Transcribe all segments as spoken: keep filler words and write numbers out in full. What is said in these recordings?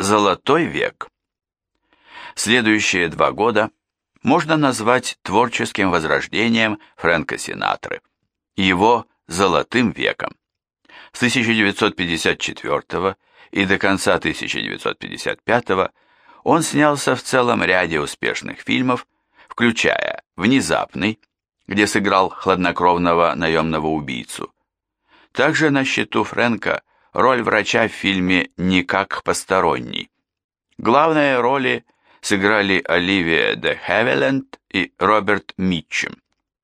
Золотой век. Следующие два года можно назвать творческим возрождением Фрэнка Синатры, его «золотым веком». С тысяча девятьсот пятьдесят четвёртого и до конца тысяча девятьсот пятьдесят пятого он снялся в целом ряде успешных фильмов, включая «Внезапный», где сыграл хладнокровного наемного убийцу. Также на счету Фрэнка роль врача в фильме «Не как посторонний». Главные роли сыграли Оливия де Хевиленд и Роберт Митчем.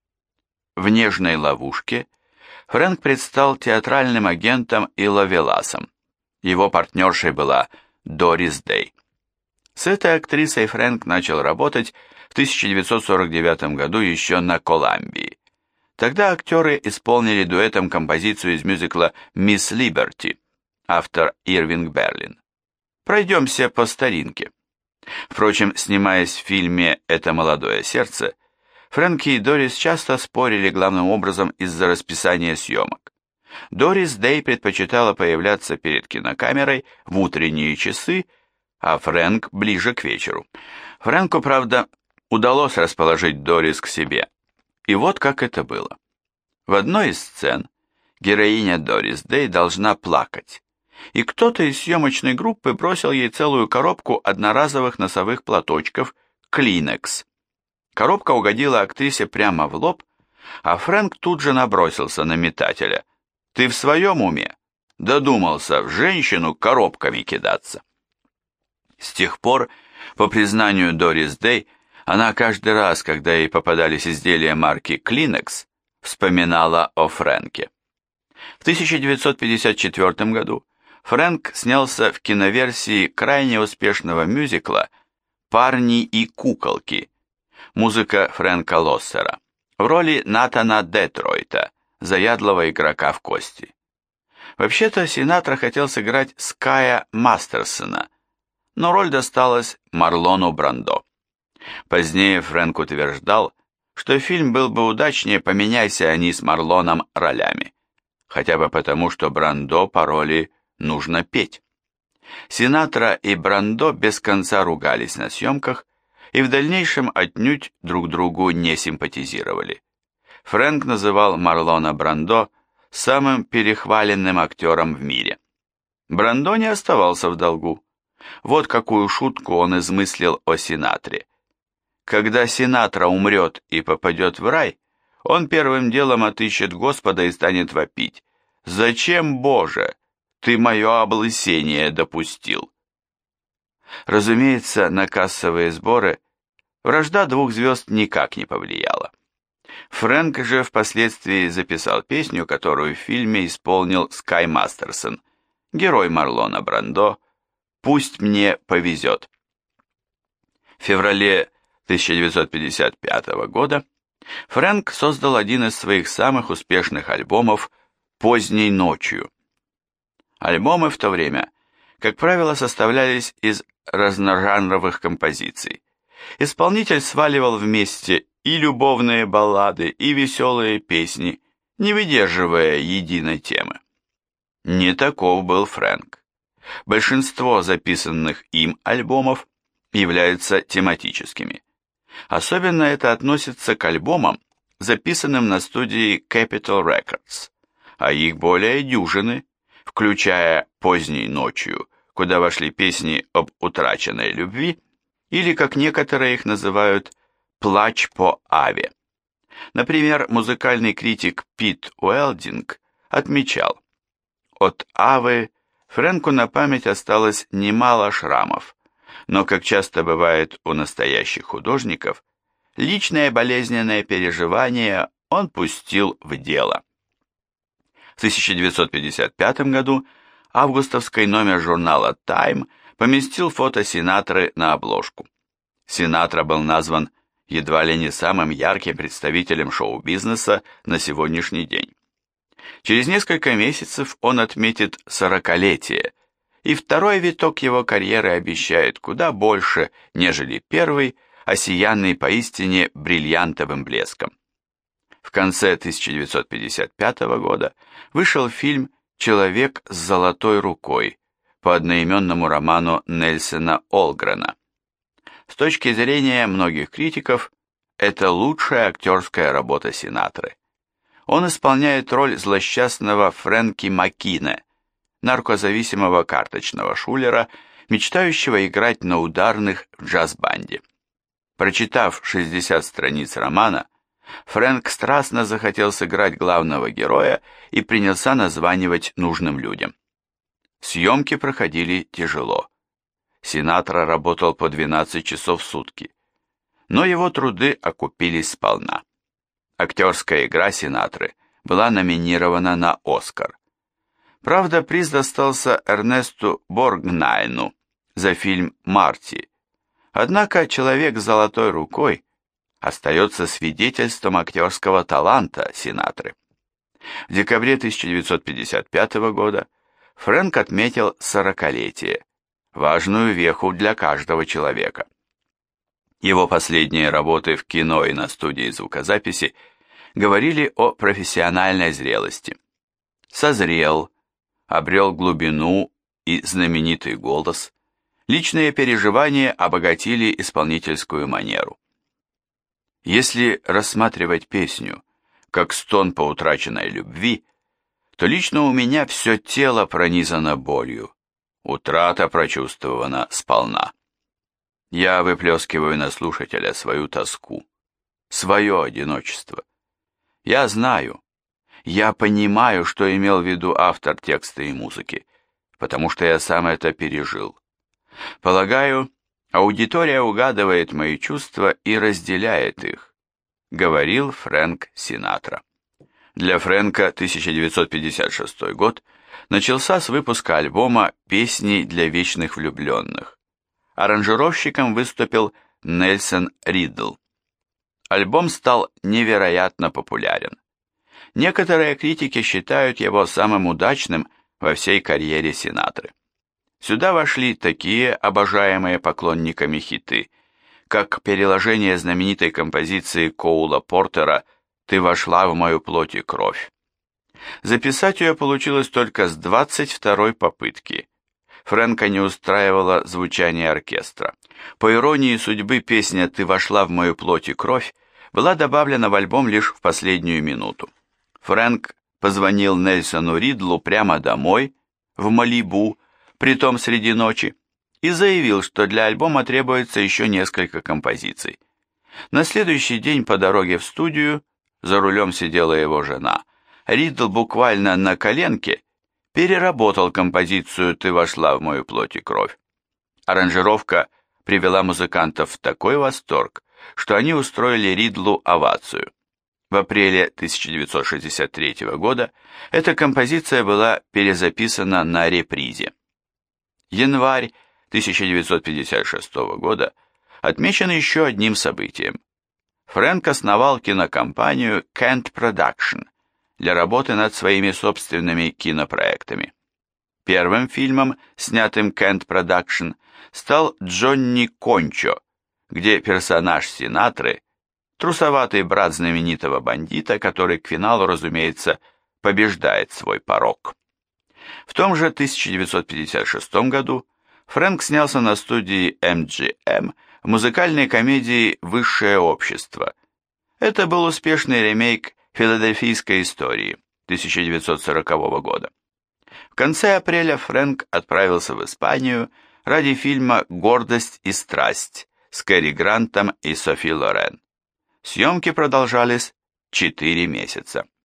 В «Нежной ловушке» Фрэнк предстал театральным агентом и ловеласом. Его партнершей была Дорис Дэй. С этой актрисой Фрэнк начал работать в тысяча девятьсот сорок девятом году еще на Коламбии. Тогда актеры исполнили дуэтом композицию из мюзикла «Мисс Либерти», автор Ирвинг Берлин. Пройдемся по старинке. Впрочем, снимаясь в фильме «Это молодое сердце», Фрэнки и Дорис часто спорили главным образом из-за расписания съемок. Дорис Дэй предпочитала появляться перед кинокамерой в утренние часы, а Фрэнк ближе к вечеру. Фрэнку, правда, удалось расположить Дорис к себе. И вот как это было. В одной из сцен героиня Дорис Дэй должна плакать, и кто-то из съемочной группы бросил ей целую коробку одноразовых носовых платочков Kleenex. Коробка угодила актрисе прямо в лоб, а Фрэнк тут же набросился на метателя. «Ты в своем уме? Додумался в женщину коробками кидаться». С тех пор, по признанию Дорис Дэй, она каждый раз, когда ей попадались изделия марки Kleenex, вспоминала о Фрэнке. В тысяча девятьсот пятьдесят четвёртом году Фрэнк снялся в киноверсии крайне успешного мюзикла «Парни и куколки», музыка Фрэнка Лоссера, в роли Натана Детройта, заядлого игрока в кости. Вообще-то Синатра хотел сыграть Ская Мастерсона, но роль досталась Марлону Брандо. Позднее Фрэнк утверждал, что фильм был бы удачнее, поменяйся они с Марлоном ролями, хотя бы потому, что Брандо по роли нужно петь. Синатра и Брандо без конца ругались на съемках и в дальнейшем отнюдь друг другу не симпатизировали. Фрэнк называл Марлона Брандо самым перехваленным актером в мире. Брандо не оставался в долгу. Вот какую шутку он измыслил о Синатре. Когда Синатра умрет и попадет в рай, он первым делом отыщет Господа и станет вопить: «Зачем, Боже, ты мое облысение допустил?» Разумеется, на кассовые сборы вражда двух звезд никак не повлияла. Фрэнк же впоследствии записал песню, которую в фильме исполнил Скай Мастерсон, герой Марлона Брандо, «Пусть мне повезет». В феврале тысяча девятьсот пятьдесят пятого года Фрэнк создал один из своих самых успешных альбомов «Поздней ночью». Альбомы в то время, как правило, составлялись из разножанровых композиций. Исполнитель сваливал вместе и любовные баллады, и веселые песни, не выдерживая единой темы. Не таков был Фрэнк. Большинство записанных им альбомов являются тематическими. Особенно это относится к альбомам, записанным на студии Capitol Records, а их более дюжины, включая «Поздней ночью», куда вошли песни об утраченной любви, или, как некоторые их называют, «Плач по Аве». Например, музыкальный критик Пит Уэлдинг отмечал: от Авы Фрэнку на память осталось немало шрамов, но, как часто бывает у настоящих художников, личное болезненное переживание он пустил в дело. В тысяча девятьсот пятьдесят пятом году августовский номер журнала Time поместил фото Синатры на обложку. Синатра был назван едва ли не самым ярким представителем шоу-бизнеса на сегодняшний день. Через несколько месяцев он отметит сорокалетие, и второй виток его карьеры обещает куда больше, нежели первый, осиянный поистине бриллиантовым блеском. В конце тысяча девятьсот пятьдесят пятого года вышел фильм «Человек с золотой рукой», по одноименному роману Нельсона Олгрена. С точки зрения многих критиков, это лучшая актерская работа Синатры. Он исполняет роль злосчастного Фрэнки Маккине, наркозависимого карточного шулера, мечтающего играть на ударных в джаз-банде. Прочитав шестьдесят страниц романа, Фрэнк страстно захотел сыграть главного героя и принялся названивать нужным людям. Съемки проходили тяжело. Синатра работал по двенадцать часов в сутки, но его труды окупились сполна. Актерская игра Синатры была номинирована на «Оскар». Правда, приз достался Эрнесту Боргнайну за фильм «Марти». Однако «Человек с золотой рукой» остается свидетельством актерского таланта Синатры. В декабре тысяча девятьсот пятьдесят пятого года Фрэнк отметил сорокалетие, важную веху для каждого человека. Его последние работы в кино и на студии звукозаписи говорили о профессиональной зрелости. Созрел, обрел глубину и знаменитый голос, личные переживания обогатили исполнительскую манеру. Если рассматривать песню как стон по утраченной любви, то лично у меня все тело пронизано болью, утрата прочувствована сполна. Я выплескиваю на слушателя свою тоску, свое одиночество. Я знаю, я понимаю, что имел в виду автор текста и музыки, потому что я сам это пережил. Полагаю, аудитория угадывает мои чувства и разделяет их, говорил Фрэнк Синатра. Для Фрэнка тысяча девятьсот пятьдесят шестой год начался с выпуска альбома «Песни для вечных влюбленных». Аранжировщиком выступил Нельсон Ридл. Альбом стал невероятно популярен. Некоторые критики считают его самым удачным во всей карьере Синатры. Сюда вошли такие обожаемые поклонниками хиты, как переложение знаменитой композиции Коула Портера «Ты вошла в мою плоть и кровь». Записать ее получилось только с двадцать второй попытки. Фрэнка не устраивало звучание оркестра. По иронии судьбы, песня «Ты вошла в мою плоть и кровь» была добавлена в альбом лишь в последнюю минуту. Фрэнк позвонил Нельсону Ридлу прямо домой, в Малибу, притом среди ночи, и заявил, что для альбома требуется еще несколько композиций. На следующий день по дороге в студию, за рулем сидела его жена, Ридл буквально на коленке переработал композицию «Ты вошла в мою плоть и кровь». Аранжировка привела музыкантов в такой восторг, что они устроили Ридлу овацию. В апреле тысяча девятьсот шестьдесят третьего года эта композиция была перезаписана на репризе. Январь тысяча девятьсот пятьдесят шестого года отмечен еще одним событием. Фрэнк основал кинокомпанию Kent Production для работы над своими собственными кинопроектами. Первым фильмом, снятым Kent Production, стал «Джонни Кончо», где персонаж Синатры – трусоватый брат знаменитого бандита, который к финалу, разумеется, побеждает свой порок. В том же тысяча девятьсот пятьдесят шестом году Фрэнк снялся на студии эм джи эм в музыкальной комедии «Высшее общество». Это был успешный ремейк «Филадельфийской истории» тысяча девятьсот сорокового года. В конце апреля Фрэнк отправился в Испанию ради фильма «Гордость и страсть» с Кэрри Грантом и Софи Лорен. Съемки продолжались четыре месяца.